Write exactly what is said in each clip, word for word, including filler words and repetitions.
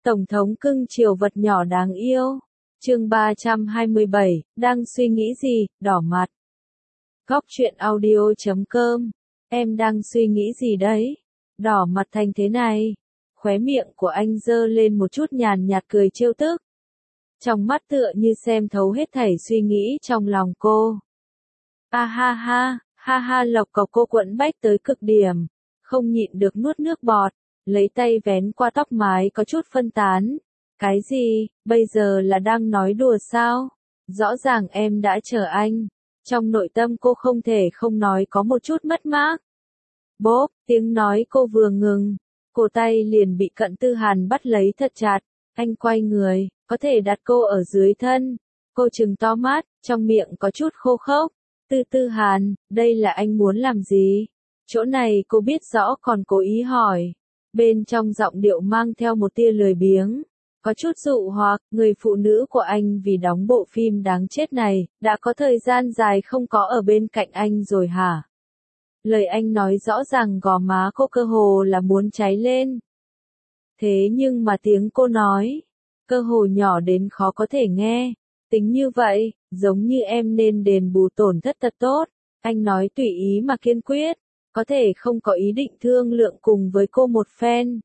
Tổng thống cưng chiều vật nhỏ đáng yêu. Chương ba trăm hai mươi bảy, đang suy nghĩ gì, đỏ mặt. Góc truyện audio chấm com. Em đang suy nghĩ gì đấy? Đỏ mặt thành thế này. Khóe miệng của anh giơ lên một chút nhàn nhạt cười trêu tức. Trong mắt tựa như xem thấu hết thảy suy nghĩ trong lòng cô. A ha ha, ha ha lộc cọc cô quẫn bách tới cực điểm. Không nhịn được nuốt nước bọt. Lấy tay vén qua tóc mái có chút phân tán. Cái gì, bây giờ là đang nói đùa sao? Rõ ràng em đã chờ anh. Trong nội tâm cô không thể không nói có một chút mất mát. Bốp, tiếng nói cô vừa ngừng. Cổ tay liền bị Cận Tư Hàn bắt lấy thật chặt. Anh quay người, có thể đặt cô ở dưới thân. Cô trừng to mắt, trong miệng có chút khô khốc. Tư Tư Hàn, đây là anh muốn làm gì? Chỗ này cô biết rõ còn cố ý hỏi. Bên trong giọng điệu mang theo một tia lười biếng. Có chút dụ hoặc, người phụ nữ của anh vì đóng bộ phim đáng chết này, đã có thời gian dài không có ở bên cạnh anh rồi hả? Lời anh nói rõ ràng gò má cô cơ hồ là muốn cháy lên. Thế nhưng mà tiếng cô nói, cơ hồ nhỏ đến khó có thể nghe. Tính như vậy, giống như em nên đền bù tổn thất thật tốt. Anh nói tùy ý mà kiên quyết. Có thể không có ý định thương lượng cùng với cô một phen.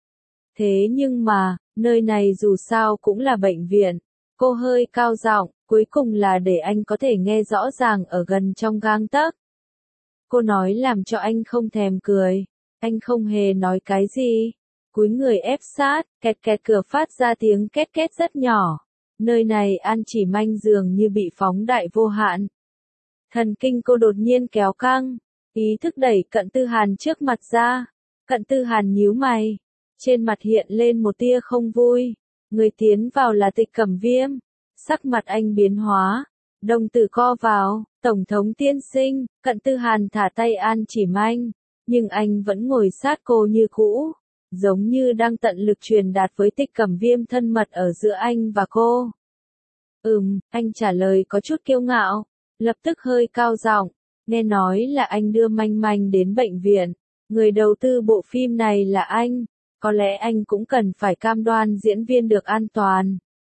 Thế nhưng mà, nơi này dù sao cũng là bệnh viện. Cô hơi cao giọng, cuối cùng là để anh có thể nghe rõ ràng ở gần trong gang tấc. Cô nói làm cho anh không thèm cười. Anh không hề nói cái gì. Cúi người ép sát, kẹt kẹt cửa phát ra tiếng két két rất nhỏ. Nơi này An Chỉ Manh dường như bị phóng đại vô hạn. Thần kinh cô đột nhiên kéo căng. Ý thức đẩy Cận Tư Hàn trước mặt ra. Cận Tư Hàn nhíu mày. Trên mặt hiện lên một tia không vui. Người tiến vào là Tịch Cẩm Viêm. Sắc mặt anh biến hóa. Đồng tử co vào. Tổng thống tiên sinh. Cận Tư Hàn thả tay An Chỉ Manh. Nhưng anh vẫn ngồi sát cô như cũ. Giống như đang tận lực truyền đạt với Tịch Cẩm Viêm thân mật ở giữa anh và cô. Ừm, anh trả lời có chút kiêu ngạo. Lập tức hơi cao giọng. Nghe nói là anh đưa Manh Manh đến bệnh viện. Người đầu tư bộ phim này là anh. Có lẽ anh cũng cần phải cam đoan diễn viên được an toàn.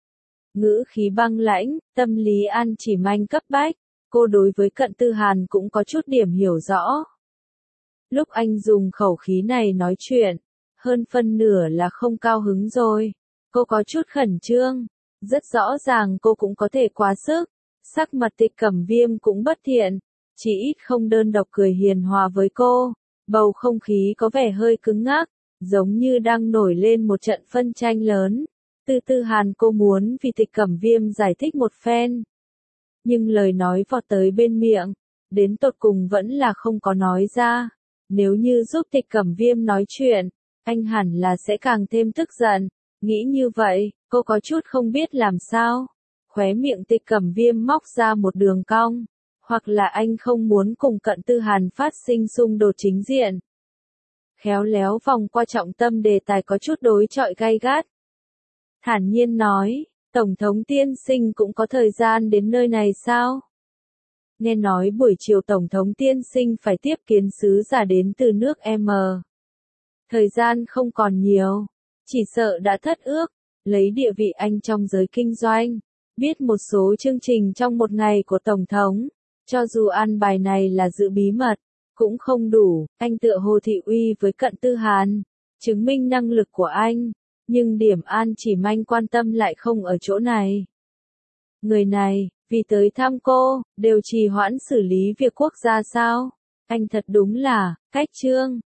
Ngữ khí băng lãnh, tâm lý An Chỉ Manh cấp bách. Cô đối với Cận Tư Hàn cũng có chút điểm hiểu rõ. Lúc anh dùng khẩu khí này nói chuyện, hơn phân nửa là không cao hứng rồi. Cô có chút khẩn trương. Rất rõ ràng cô cũng có thể quá sức. Sắc mặt Tịch Cẩm Viêm cũng bất thiện. Chỉ ít không đơn độc cười hiền hòa với cô. Bầu không khí có vẻ hơi cứng ngắc. Giống như đang nổi lên một trận phân tranh lớn. Tư Tư Hàn cô muốn vì Tịch Cẩm Viêm giải thích một phen. Nhưng lời nói vọt tới bên miệng. Đến tột cùng vẫn là không có nói ra. Nếu như giúp Tịch Cẩm Viêm nói chuyện, anh hẳn là sẽ càng thêm tức giận. Nghĩ như vậy, cô có chút không biết làm sao. Khóe miệng Tịch Cẩm Viêm móc ra một đường cong. Hoặc là anh không muốn cùng Cận Tư Hàn phát sinh xung đột chính diện. Khéo léo vòng qua trọng tâm đề tài có chút đối chọi gay gắt. Thản nhiên nói, Tổng thống tiên sinh cũng có thời gian đến nơi này sao? Nghe nói buổi chiều Tổng thống tiên sinh phải tiếp kiến sứ giả đến từ nước M. Thời gian không còn nhiều, chỉ sợ đã thất ước, lấy địa vị anh trong giới kinh doanh, biết một số chương trình trong một ngày của Tổng thống. Cho dù an bài này là giữ bí mật, cũng không đủ, anh tựa hồ thị uy với Cận Tư Hàn, chứng minh năng lực của anh, nhưng điểm An Chỉ Manh quan tâm lại không ở chỗ này. Người này, vì tới thăm cô, đều trì hoãn xử lý việc quốc gia sao? Anh thật đúng là, cách trương,